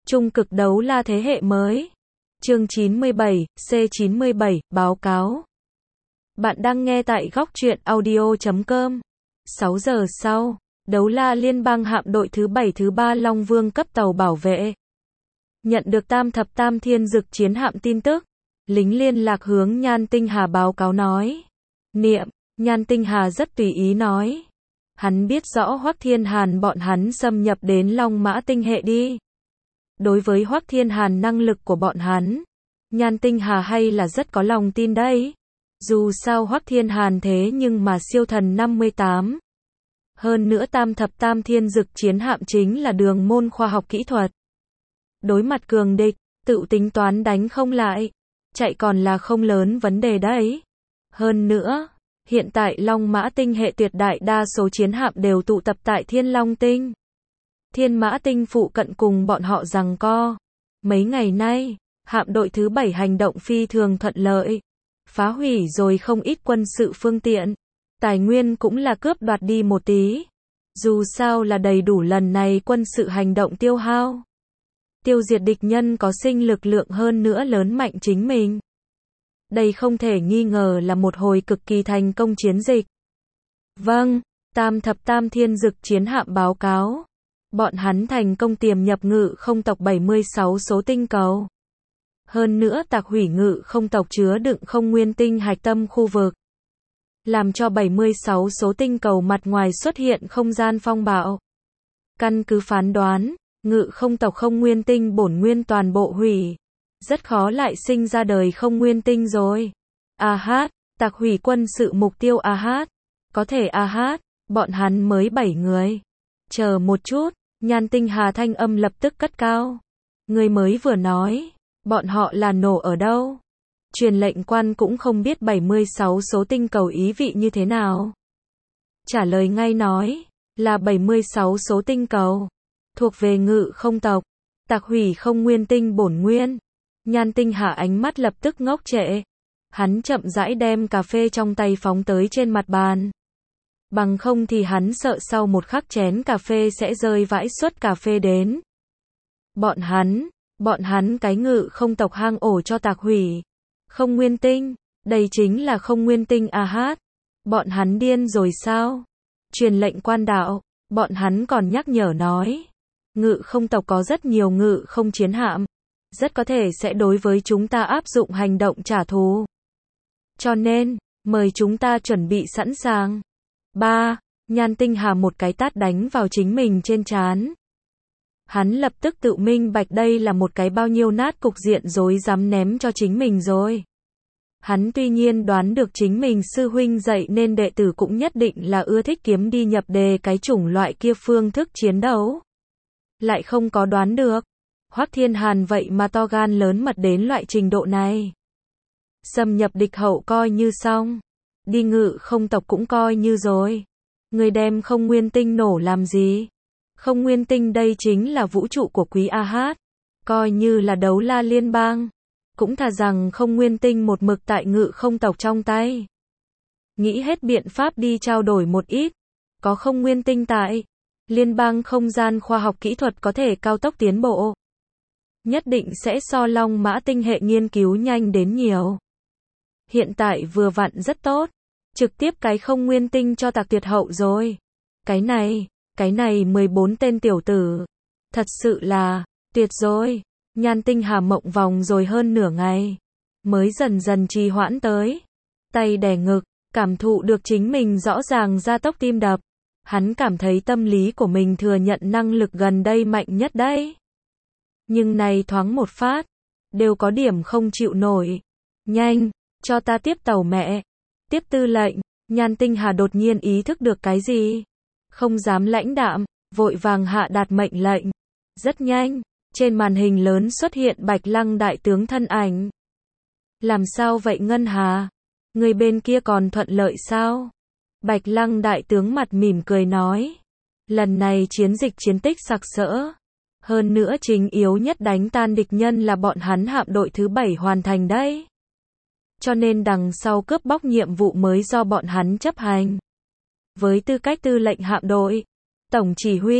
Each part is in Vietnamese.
Trung cực đấu la thế hệ mới. Chương 97, C97, báo cáo. Bạn đang nghe tại góc truyện audio.com. 6 giờ sau, đấu la liên bang hạm đội thứ 7 thứ 3 Long Vương cấp tàu bảo vệ. Nhận được Tam Thập Tam Thiên Dực chiến hạm tin tức, lính liên lạc hướng Nhan Tinh Hà báo cáo nói. Niệm, Nhan Tinh Hà rất tùy ý nói. Hắn biết rõ Hoắc Thiên Hàn bọn hắn xâm nhập đến Long Mã tinh hệ đi. Đối với Hoắc Thiên Hàn năng lực của bọn hắn, Nhan Tinh Hà hay là rất có lòng tin đấy. Dù sao Hoắc Thiên Hàn thế nhưng mà siêu thần 58. Hơn nữa Tam Thập Tam Thiên Dực chiến hạm chính là đường môn khoa học kỹ thuật. Đối mặt cường địch, tự tính toán đánh không lại, chạy còn là không lớn vấn đề đấy. Hơn nữa, hiện tại Long Mã tinh hệ tuyệt đại đa số chiến hạm đều tụ tập tại Thiên Long tinh. Thiên Mã tinh phụ cận cùng bọn họ giằng co. Mấy ngày nay, hạm đội thứ 7 hành động phi thường thuận lợi, phá hủy rồi không ít quân sự phương tiện, tài nguyên cũng là cướp đoạt đi một tí. Dù sao là đầy đủ lần này quân sự hành động tiêu hao. Tiêu diệt địch nhân có sinh lực lượng hơn nữa lớn mạnh chính mình. Đây không thể nghi ngờ là một hồi cực kỳ thành công chiến dịch. Vâng, Tam Thập Tam Thiên Dực chiến hạm báo cáo. Bọn hắn thành công tiềm nhập ngự không tộc 76 số tinh cầu. Hơn nữa tạc hủy ngự không tộc chứa đựng không nguyên tinh hạch tâm khu vực. Làm cho 76 số tinh cầu mặt ngoài xuất hiện không gian phong bạo. Căn cứ phán đoán, ngự không tộc không nguyên tinh bổn nguyên toàn bộ hủy. Rất khó lại sinh ra đời không nguyên tinh rồi. Tạc hủy quân sự mục tiêu có thể bọn hắn mới 7 người. Chờ một chút, Nhan Tinh Hà thanh âm lập tức cất cao. Người mới vừa nói, bọn họ là nổ ở đâu? Truyền lệnh quan cũng không biết 76 số tinh cầu ý vị như thế nào. Trả lời ngay nói, là 76 số tinh cầu, thuộc về ngự không tộc, tạc hủy không nguyên tinh bổn nguyên. Nhan Tinh Hà ánh mắt lập tức ngốc trệ. Hắn chậm rãi đem cà phê trong tay phóng tới trên mặt bàn. Bằng không thì hắn sợ sau một khắc chén cà phê sẽ rơi vãi suất cà phê đến. Bọn hắn cái ngự không tộc hang ổ cho tạc hủy. Không nguyên tinh, đây chính là không nguyên tinh Bọn hắn điên rồi sao? Truyền lệnh quan đạo, bọn hắn còn nhắc nhở nói. Ngự không tộc có rất nhiều ngự không chiến hạm. Rất có thể sẽ đối với chúng ta áp dụng hành động trả thù. Cho nên, mời chúng ta chuẩn bị sẵn sàng. Nhan Tinh Hà một cái tát đánh vào chính mình trên trán. Hắn lập tức tự minh bạch đây là một cái bao nhiêu nát cục diện rối rắm ném cho chính mình rồi. Hắn tuy nhiên đoán được chính mình sư huynh dạy nên đệ tử cũng nhất định là ưa thích kiếm đi nhập đề cái chủng loại kia phương thức chiến đấu. Lại không có đoán được. Hoắc Thiên Hàn vậy mà to gan lớn mật đến loại trình độ này. Xâm nhập địch hậu coi như xong. Đi ngự không tộc cũng coi như rồi. Người đem không nguyên tinh nổ làm gì? Không nguyên tinh đây chính là vũ trụ của quý coi như là đấu la liên bang. Cũng thà rằng không nguyên tinh một mực tại ngự không tộc trong tay. Nghĩ hết biện pháp đi trao đổi một ít. Có không nguyên tinh tại liên bang không gian khoa học kỹ thuật có thể cao tốc tiến bộ. Nhất định sẽ so Long Mã tinh hệ nghiên cứu nhanh đến nhiều. Hiện tại vừa vặn rất tốt. Trực tiếp cái không nguyên tinh cho tạc tuyệt hậu rồi. Cái này 14 tên tiểu tử. Thật sự là, tuyệt rồi. Nhan Tinh Hà mộng vòng rồi hơn nửa ngày. Mới dần dần trì hoãn tới. Tay đè ngực, cảm thụ được chính mình rõ ràng gia tốc tim đập. Hắn cảm thấy tâm lý của mình thừa nhận năng lực gần đây mạnh nhất đấy. Nhưng này thoáng một phát, đều có điểm không chịu nổi. Nhanh, cho ta tiếp tàu mẹ. Tiếp tư lệnh. Nhan Tinh Hà đột nhiên ý thức được cái gì. Không dám lãnh đạm, vội vàng hạ đạt mệnh lệnh. Rất nhanh, trên màn hình lớn xuất hiện Bạch Lăng đại tướng thân ảnh. Làm sao vậy Ngân Hà? Người bên kia còn thuận lợi sao? Bạch Lăng đại tướng mặt mỉm cười nói. Lần này chiến dịch chiến tích sặc sỡ. Hơn nữa chính yếu nhất đánh tan địch nhân là bọn hắn hạm đội thứ 7 hoàn thành đấy. Cho nên đằng sau cướp bóc nhiệm vụ mới do bọn hắn chấp hành. Với tư cách tư lệnh hạm đội, tổng chỉ huy,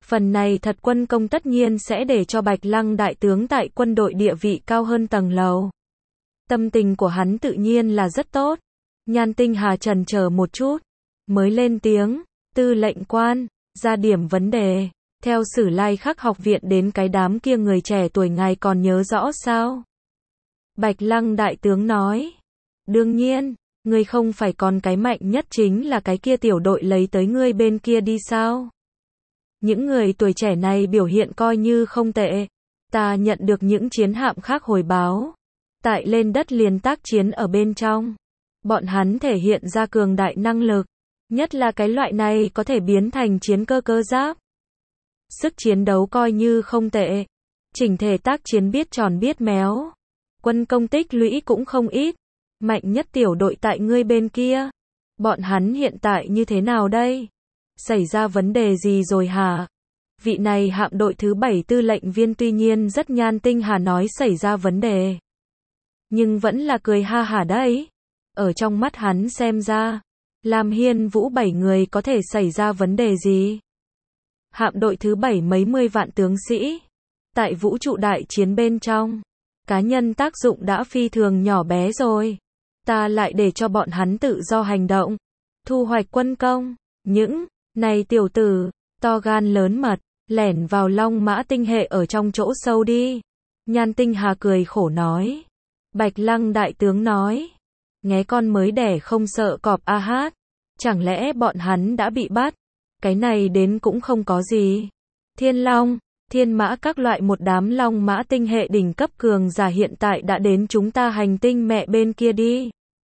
Phần này thật quân công tất nhiên sẽ để cho Bạch Lăng đại tướng tại quân đội địa vị cao hơn tầng lầu. Tâm tình của hắn tự nhiên là rất tốt. Nhan Tinh Hà chần chờ một chút, mới lên tiếng, tư lệnh quan, ra điểm vấn đề. Theo Sử Lai Khắc học viện đến cái đám kia người trẻ tuổi ngài còn nhớ rõ sao? Bạch Lăng đại tướng nói, đương nhiên, ngươi không phải còn cái mạnh nhất chính là cái kia tiểu đội lấy tới ngươi bên kia đi sao? Những người tuổi trẻ này biểu hiện coi như không tệ. Ta nhận được những chiến hạm khác hồi báo. Tại lên đất liền tác chiến ở bên trong. Bọn hắn thể hiện ra cường đại năng lực. Nhất là cái loại này có thể biến thành chiến cơ giáp. Sức chiến đấu coi như không tệ. Chỉnh thể tác chiến biết tròn biết méo. Quân công tích lũy cũng không ít. Mạnh nhất tiểu đội tại ngươi bên kia. Bọn hắn hiện tại như thế nào đây? Xảy ra vấn đề gì rồi hả? Vị này hạm đội thứ 7 tư lệnh viên tuy nhiên rất Nhan Tinh Hà nói xảy ra vấn đề. Nhưng vẫn là cười ha hả đấy. Ở trong mắt hắn xem ra, Lam Hiên Vũ 7 người có thể xảy ra vấn đề gì? Hạm đội thứ 7 mấy mươi vạn tướng sĩ. Tại vũ trụ đại chiến bên trong, cá nhân tác dụng đã phi thường nhỏ bé rồi. Ta lại để cho bọn hắn tự do hành động. Thu hoạch quân công. Những này tiểu tử, to gan lớn mật, lẻn vào Long Mã tinh hệ ở trong chỗ sâu đi. Nhan Tinh Hà cười khổ nói. Bạch Lăng đại tướng nói. Nghé con mới đẻ không sợ cọp a hát. Chẳng lẽ bọn hắn đã bị bắt? Cái này đến cũng không có gì. Thiên Long, Thiên Mã các loại một đám Long Mã tinh hệ đỉnh cấp cường giả hiện tại đã đến chúng ta hành tinh mẹ bên kia đi.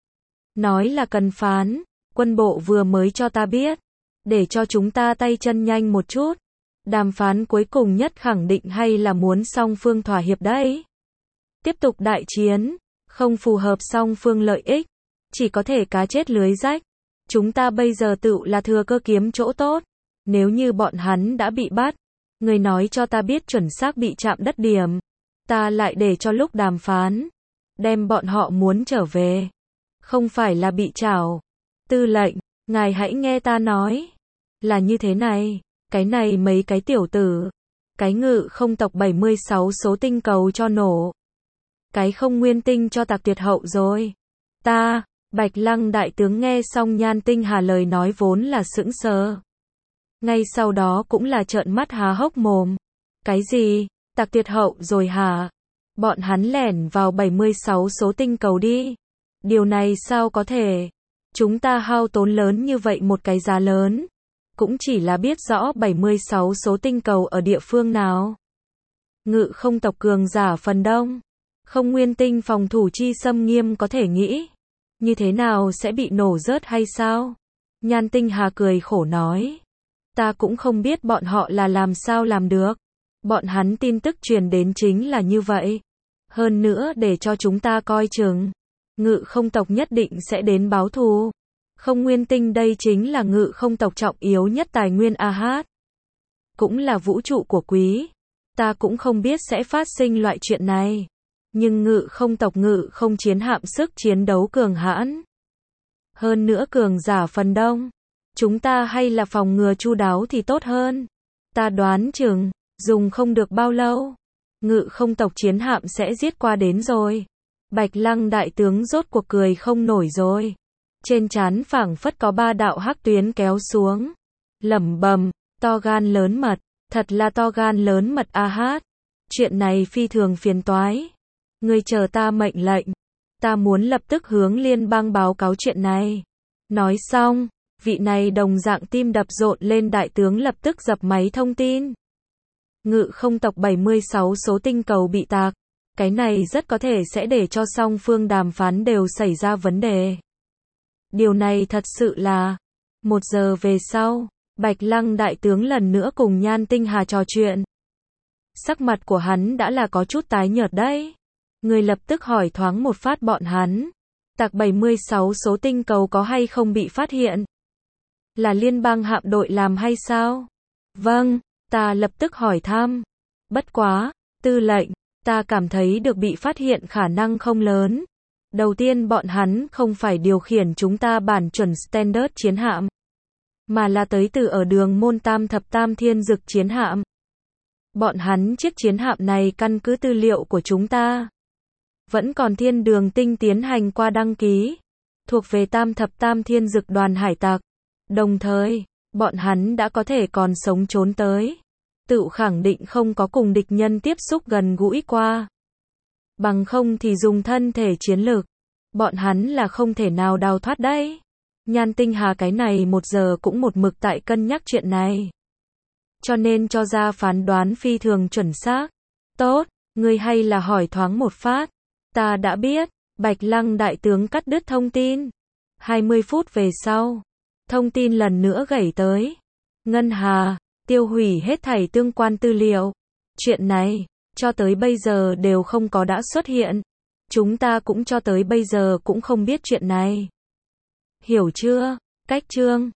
Nói là cần phán, quân bộ vừa mới cho ta biết. Để cho chúng ta tay chân nhanh một chút. Đàm phán cuối cùng nhất khẳng định hay là muốn song phương thỏa hiệp đấy. Tiếp tục đại chiến, không phù hợp song phương lợi ích. Chỉ có thể cá chết lưới rách. Chúng ta bây giờ tự là thừa cơ kiếm chỗ tốt. Nếu như bọn hắn đã bị bắt, người nói cho ta biết chuẩn xác bị chạm đất điểm. Ta lại để cho lúc đàm phán, đem bọn họ muốn trở về. Không phải là bị trảo. Tư lệnh, ngài hãy nghe ta nói. Là như thế này, cái này mấy cái tiểu tử. Cái Ngự Không tộc 76 số tinh cầu cho nổ. Cái Không Nguyên tinh cho tạc tuyệt hậu rồi. Bạch Lăng đại tướng nghe xong Nhan Tinh Hà lời nói vốn là sững sờ. Ngay sau đó cũng là trợn mắt há hốc mồm. Cái gì? Tạc tuyệt hậu rồi hả? Bọn hắn lẻn vào 76 số tinh cầu đi. Điều này sao có thể? Chúng ta hao tốn lớn như vậy một cái giá lớn. Cũng chỉ là biết rõ 76 số tinh cầu ở địa phương nào. Ngự Không tộc cường giả phần đông. Không Nguyên tinh phòng thủ chi xâm nghiêm có thể nghĩ. Như thế nào sẽ bị nổ rớt hay sao? Nhan Tinh Hà cười khổ nói. Ta cũng không biết bọn họ là làm sao làm được. Bọn hắn tin tức truyền đến chính là như vậy. Hơn nữa để cho chúng ta coi chừng. Ngự Không tộc nhất định sẽ đến báo thù. Không Nguyên tinh đây chính là Ngự Không tộc trọng yếu nhất tài nguyên AH. Cũng là vũ trụ của quý. Ta cũng không biết sẽ phát sinh loại chuyện này. Nhưng Ngự Không tộc Ngự Không chiến hạm sức chiến đấu cường hãn. Hơn nữa cường giả phần đông. Chúng ta hay là phòng ngừa chu đáo thì tốt hơn. Ta đoán chừng, dùng không được bao lâu. Ngự Không tộc chiến hạm sẽ giết qua đến rồi. Bạch Lăng đại tướng rốt cuộc cười không nổi rồi. Trên trán phảng phất có 3 đạo hắc tuyến kéo xuống. Lẩm bẩm, to gan lớn mật, thật là to gan lớn mật AH. Chuyện này phi thường phiền toái. Ngươi chờ ta mệnh lệnh. Ta muốn lập tức hướng liên bang báo cáo chuyện này. Nói xong, vị này đồng dạng tim đập rộn lên đại tướng lập tức dập máy thông tin. Ngự Không tộc 76 số tinh cầu bị tạc. Cái này rất có thể sẽ để cho song phương đàm phán đều xảy ra vấn đề. Điều này thật sự là. 1 giờ về sau, Bạch Lăng đại tướng lần nữa cùng Nhan Tinh Hà trò chuyện. Sắc mặt của hắn đã là có chút tái nhợt đấy. Người lập tức hỏi thoáng một phát bọn hắn. Tạc 76 số tinh cầu có hay không bị phát hiện? Là liên bang hạm đội làm hay sao? Vâng, ta lập tức hỏi thăm. Bất quá, tư lệnh, ta cảm thấy được bị phát hiện khả năng không lớn. Đầu tiên bọn hắn không phải điều khiển chúng ta bản chuẩn standard chiến hạm. mà là tới từ ở đường môn Tam Thập Tam Thiên Dực chiến hạm. Bọn hắn chiếc chiến hạm này căn cứ tư liệu của chúng ta, vẫn còn thiên đường tinh tiến hành qua đăng ký, thuộc về Tam Thập Tam Thiên Dực đoàn hải tặc. Đồng thời, bọn hắn đã có thể còn sống trốn tới, tự khẳng định không có cùng địch nhân tiếp xúc gần gũi qua. Bằng không thì dùng thân thể chiến lực, bọn hắn là không thể nào đào thoát đấy. Nhan Tinh Hà cái này 1 giờ cũng một mực tại cân nhắc chuyện này, cho nên cho ra phán đoán phi thường chuẩn xác. Tốt, ngươi hay là hỏi thoáng một phát. Ta đã biết. Bạch Lăng đại tướng cắt đứt thông tin. 20 phút về sau, thông tin lần nữa gảy tới. Ngân Hà, tiêu hủy hết thảy tương quan tư liệu. Chuyện này, cho tới bây giờ đều không có đã xuất hiện. Chúng ta cũng cho tới bây giờ cũng không biết chuyện này. Hiểu chưa? Cách chương